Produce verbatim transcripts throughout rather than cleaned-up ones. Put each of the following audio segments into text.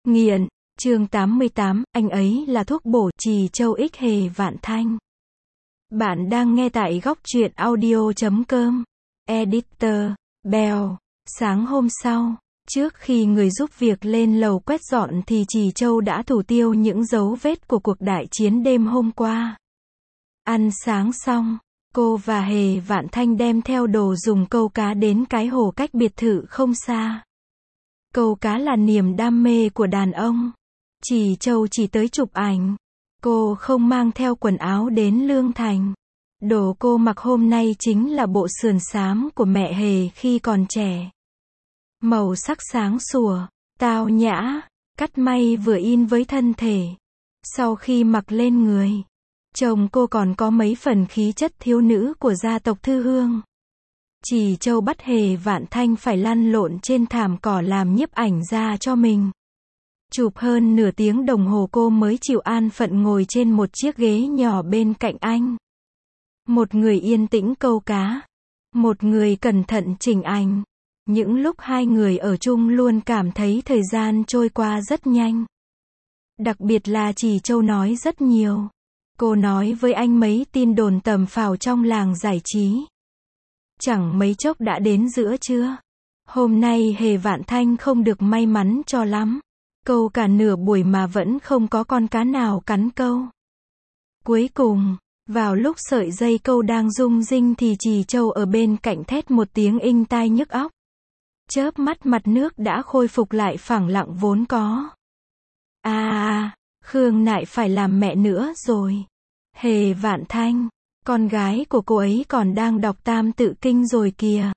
Nghiện, chương tám mươi tám, anh ấy là thuốc bổ, Trì Châu x Hề Vạn Thanh. Bạn đang nghe tại góc truyện audio chấm com. Editor, Bell. Sáng hôm sau, trước khi người giúp việc lên lầu quét dọn thì Trì Châu đã thủ tiêu những dấu vết của cuộc đại chiến đêm hôm qua. Ăn sáng xong, cô và Hề Vạn Thanh đem theo đồ dùng câu cá đến cái hồ cách biệt thự không xa. Câu cá là niềm đam mê của đàn ông. Trì Châu chỉ tới chụp ảnh. Cô không mang theo quần áo đến Lương Thành. Đồ cô mặc hôm nay chính là bộ sườn xám của mẹ Hề khi còn trẻ. Màu sắc sáng sủa, tao nhã, cắt may vừa in với thân thể. Sau khi mặc lên người, chồng cô còn có mấy phần khí chất thiếu nữ của gia tộc Thư Hương. Trì Châu bắt Hề Vạn Thanh phải lăn lộn trên thảm cỏ làm nhiếp ảnh ra cho mình. Chụp hơn nửa tiếng đồng hồ cô mới chịu an phận ngồi trên một chiếc ghế nhỏ bên cạnh anh. Một người yên tĩnh câu cá, một người cẩn thận chỉnh ảnh. Những lúc hai người ở chung luôn cảm thấy thời gian trôi qua rất nhanh. Đặc biệt là Trì Châu nói rất nhiều. Cô nói với anh mấy tin đồn tầm phào trong làng giải trí. Chẳng mấy chốc đã đến giữa trưa. Hôm nay Hề Vạn Thanh không được may mắn cho lắm. Câu cả nửa buổi mà vẫn không có con cá nào cắn câu. Cuối cùng, vào lúc sợi dây câu đang rung rinh thì Trì Châu ở bên cạnh thét một tiếng inh tai nhức óc. Chớp mắt mặt nước đã khôi phục lại phẳng lặng vốn có. À à, Khương Nại phải làm mẹ nữa rồi. Hề Vạn Thanh, con gái của cô ấy còn đang đọc Tam Tự Kinh rồi kìa.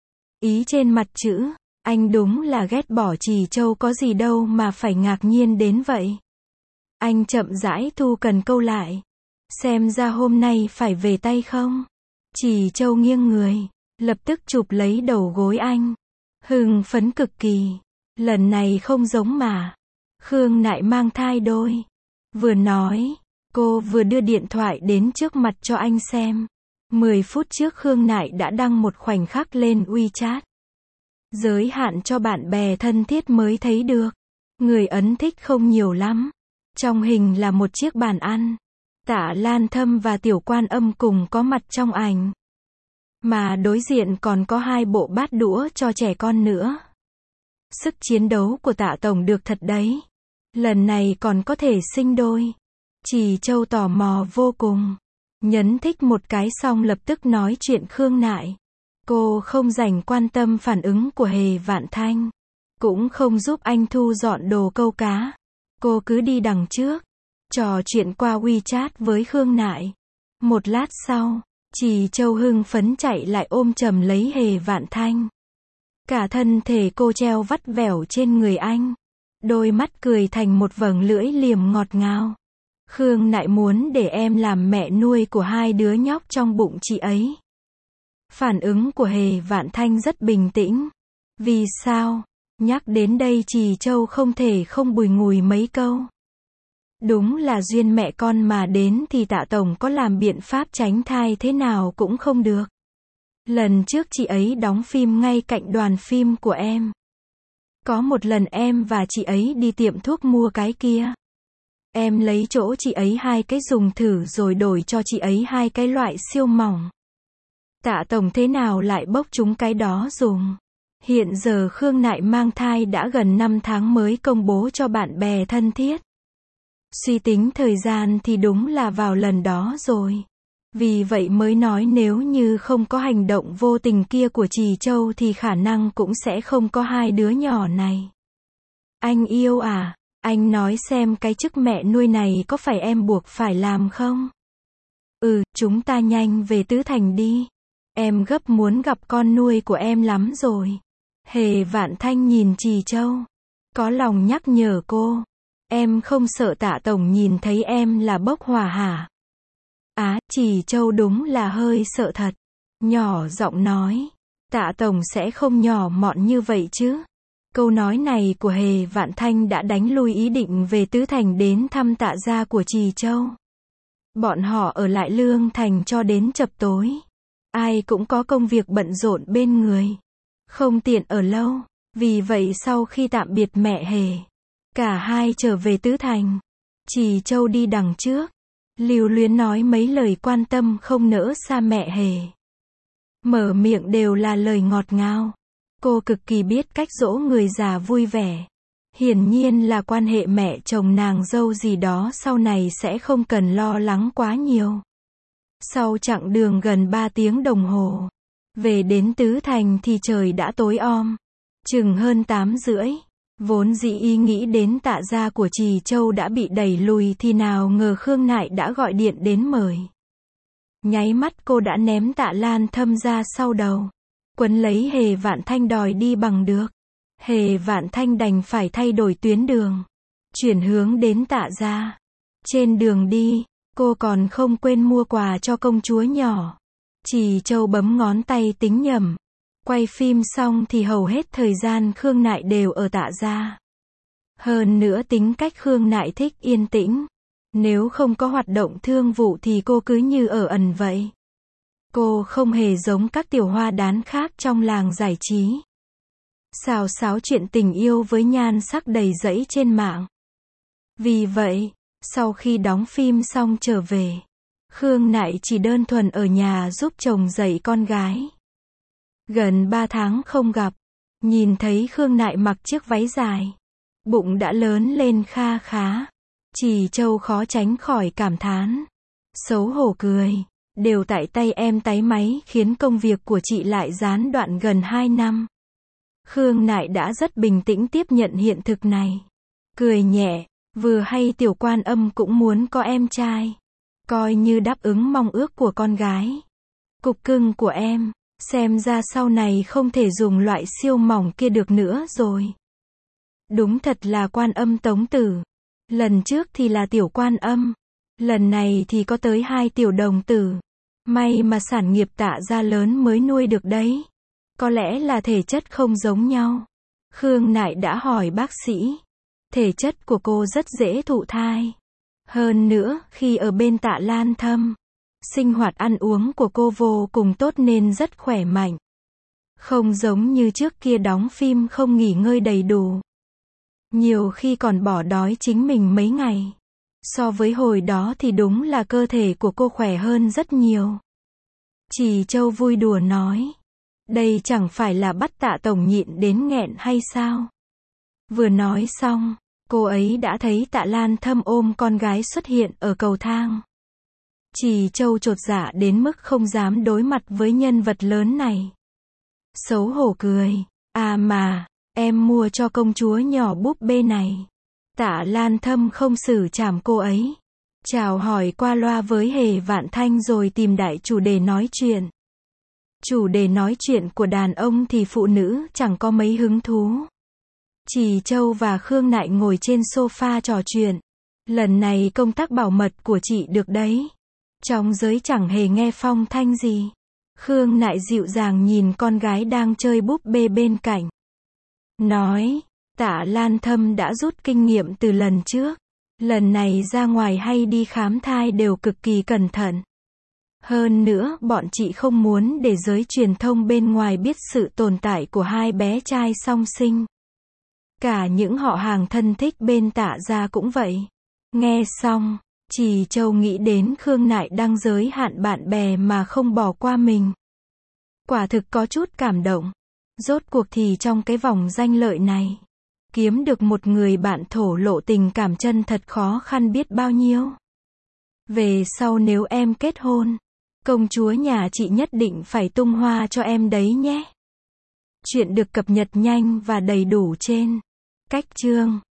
Ý trên mặt chữ, anh đúng là ghét bỏ Trì Châu có gì đâu mà phải ngạc nhiên đến vậy. Anh chậm rãi thu cần câu lại. Xem ra hôm nay phải về tay không? Trì Châu nghiêng người, lập tức chụp lấy đầu gối anh. Hưng phấn cực kỳ. Lần này không giống mà. Khương Nại mang thai đôi. Vừa nói, cô vừa đưa điện thoại đến trước mặt cho anh xem. mười phút trước Khương Nại đã đăng một khoảnh khắc lên WeChat. Giới hạn cho bạn bè thân thiết mới thấy được. Người ấn thích không nhiều lắm. Trong hình là một chiếc bàn ăn. Tạ Lan Thâm và Tiểu Quan Âm cùng có mặt trong ảnh. Mà đối diện còn có hai bộ bát đũa cho trẻ con nữa. Sức chiến đấu của Tạ Tổng được thật đấy. Lần này còn có thể sinh đôi. Trì Châu tò mò vô cùng. Nhấn thích một cái xong lập tức nói chuyện Khương Nại. Cô không dành quan tâm phản ứng của Hề Vạn Thanh. Cũng không giúp anh thu dọn đồ câu cá. Cô cứ đi đằng trước. Trò chuyện qua WeChat với Khương Nại. Một lát sau, Trì Châu hưng phấn chạy lại ôm chầm lấy Hề Vạn Thanh. Cả thân thể cô treo vắt vẻo trên người anh. Đôi mắt cười thành một vầng lưỡi liềm ngọt ngào. Khương Nại muốn để em làm mẹ nuôi của hai đứa nhóc trong bụng chị ấy. Phản ứng của Hề Vạn Thanh rất bình tĩnh. Vì sao? Nhắc đến đây Trì Châu không thể không bùi ngùi mấy câu. Đúng là duyên mẹ con mà đến thì Tạ Tổng có làm biện pháp tránh thai thế nào cũng không được. Lần trước chị ấy đóng phim ngay cạnh đoàn phim của em. Có một lần em và chị ấy đi tiệm thuốc mua cái kia. Em lấy chỗ chị ấy hai cái dùng thử rồi đổi cho chị ấy hai cái loại siêu mỏng. Tạ Tổng thế nào lại bốc chúng cái đó dùng. Hiện giờ Khương Nại mang thai đã gần năm tháng mới công bố cho bạn bè thân thiết. Suy tính thời gian thì đúng là vào lần đó rồi. Vì vậy mới nói nếu như không có hành động vô tình kia của Trì Châu thì khả năng cũng sẽ không có hai đứa nhỏ này. Anh yêu à, anh nói xem cái chức mẹ nuôi này có phải em buộc phải làm không? Ừ, chúng ta nhanh về Tứ Thành đi. Em gấp muốn gặp con nuôi của em lắm rồi. Hề Vạn Thanh nhìn Trì Châu. Có lòng nhắc nhở cô. Em không sợ Tạ Tổng nhìn thấy em là bốc hỏa hả? Á, Trì Châu đúng là hơi sợ thật. Nhỏ giọng nói. Tạ Tổng sẽ không nhỏ mọn như vậy chứ. Câu nói này của Hề Vạn Thanh đã đánh lui ý định về Tứ Thành đến thăm Tạ gia của Trì Châu. Bọn họ ở lại Lương Thành cho đến chập tối. Ai cũng có công việc bận rộn bên người. Không tiện ở lâu. Vì vậy sau khi tạm biệt mẹ Hề, Cả hai trở về Tứ Thành. Trì Châu đi đằng trước, lưu luyến nói mấy lời quan tâm không nỡ xa mẹ Hề. Mở miệng đều là lời ngọt ngào. Cô cực kỳ biết cách dỗ người già vui vẻ. Hiển nhiên là quan hệ mẹ chồng nàng dâu gì đó sau này sẽ không cần lo lắng quá nhiều. Sau chặng đường gần ba tiếng đồng hồ, về đến Tứ Thành thì trời đã tối om. Chừng hơn tám rưỡi. Vốn dĩ ý nghĩ đến Tạ gia của Trì Châu đã bị đẩy lùi thì nào ngờ Khương Nại đã gọi điện đến mời. Nháy mắt cô đã ném Tạ Lan Thâm ra sau đầu. Quấn lấy Hề Vạn Thanh đòi đi bằng được. Hề Vạn Thanh đành phải thay đổi tuyến đường, chuyển hướng đến Tạ gia. Trên đường đi, cô còn không quên mua quà cho công chúa nhỏ. Trì Châu bấm ngón tay tính nhầm. Quay phim xong thì hầu hết thời gian Khương Nại đều ở Tạ gia. Hơn nữa tính cách Khương Nại thích yên tĩnh. Nếu không có hoạt động thương vụ thì cô cứ như ở ẩn vậy. Cô không hề giống các tiểu hoa đán khác trong làng giải trí. Xào xáo chuyện tình yêu với nhan sắc đầy rẫy trên mạng. Vì vậy, sau khi đóng phim xong trở về, Khương Nại chỉ đơn thuần ở nhà giúp chồng dạy con gái. Gần ba tháng không gặp, nhìn thấy Khương Nại mặc chiếc váy dài, bụng đã lớn lên kha khá. Trì Châu khó tránh khỏi cảm thán. Xấu hổ cười, đều tại tay em tái máy khiến công việc của chị lại gián đoạn gần hai năm. Khương Nại đã rất bình tĩnh tiếp nhận hiện thực này. Cười nhẹ, vừa hay Tiểu Quan Âm cũng muốn có em trai. Coi như đáp ứng mong ước của con gái. Cục cưng của em, xem ra sau này không thể dùng loại siêu mỏng kia được nữa rồi. Đúng thật là Quan Âm Tống Tử. Lần trước thì là Tiểu Quan Âm. Lần này thì có tới hai tiểu đồng tử. May mà sản nghiệp Tạ gia lớn mới nuôi được đấy. Có lẽ là thể chất không giống nhau. Khương Nại đã hỏi bác sĩ. Thể chất của cô rất dễ thụ thai. Hơn nữa, khi ở bên Tạ Lan Thâm, sinh hoạt ăn uống của cô vô cùng tốt nên rất khỏe mạnh. Không giống như trước kia đóng phim không nghỉ ngơi đầy đủ. Nhiều khi còn bỏ đói chính mình mấy ngày. So với hồi đó thì đúng là cơ thể của cô khỏe hơn rất nhiều. Trì Châu vui đùa nói. Đây chẳng phải là bắt Tạ tổng nhịn đến nghẹn hay sao? Vừa nói xong, cô ấy đã thấy Tạ Lan Thâm ôm con gái xuất hiện ở cầu thang. Trì Châu chột dạ đến mức không dám đối mặt với nhân vật lớn này. Xấu hổ cười. À mà, em mua cho công chúa nhỏ búp bê này. Tạ Lan Thâm không xử chảm cô ấy. Chào hỏi qua loa với Hề Vạn Thanh rồi tìm đại chủ đề nói chuyện. Chủ đề nói chuyện của đàn ông thì phụ nữ chẳng có mấy hứng thú. Trì Châu và Khương Nại ngồi trên sofa trò chuyện. Lần này công tác bảo mật của chị được đấy. Trong giới chẳng hề nghe phong thanh gì. Khương Nại dịu dàng nhìn con gái đang chơi búp bê bên cạnh. Nói, Tạ Lan Thâm đã rút kinh nghiệm từ lần trước. Lần này ra ngoài hay đi khám thai đều cực kỳ cẩn thận. Hơn nữa, bọn chị không muốn để giới truyền thông bên ngoài biết sự tồn tại của hai bé trai song sinh. Cả những họ hàng thân thích bên Tạ gia cũng vậy. Nghe xong, Trì Châu nghĩ đến Khương Nại đang giới hạn bạn bè mà không bỏ qua mình. Quả thực có chút cảm động. Rốt cuộc thì trong cái vòng danh lợi này, kiếm được một người bạn thổ lộ tình cảm chân thật khó khăn biết bao nhiêu. Về sau nếu em kết hôn, công chúa nhà chị nhất định phải tung hoa cho em đấy nhé. Chuyện được cập nhật nhanh và đầy đủ trên Cách Chương.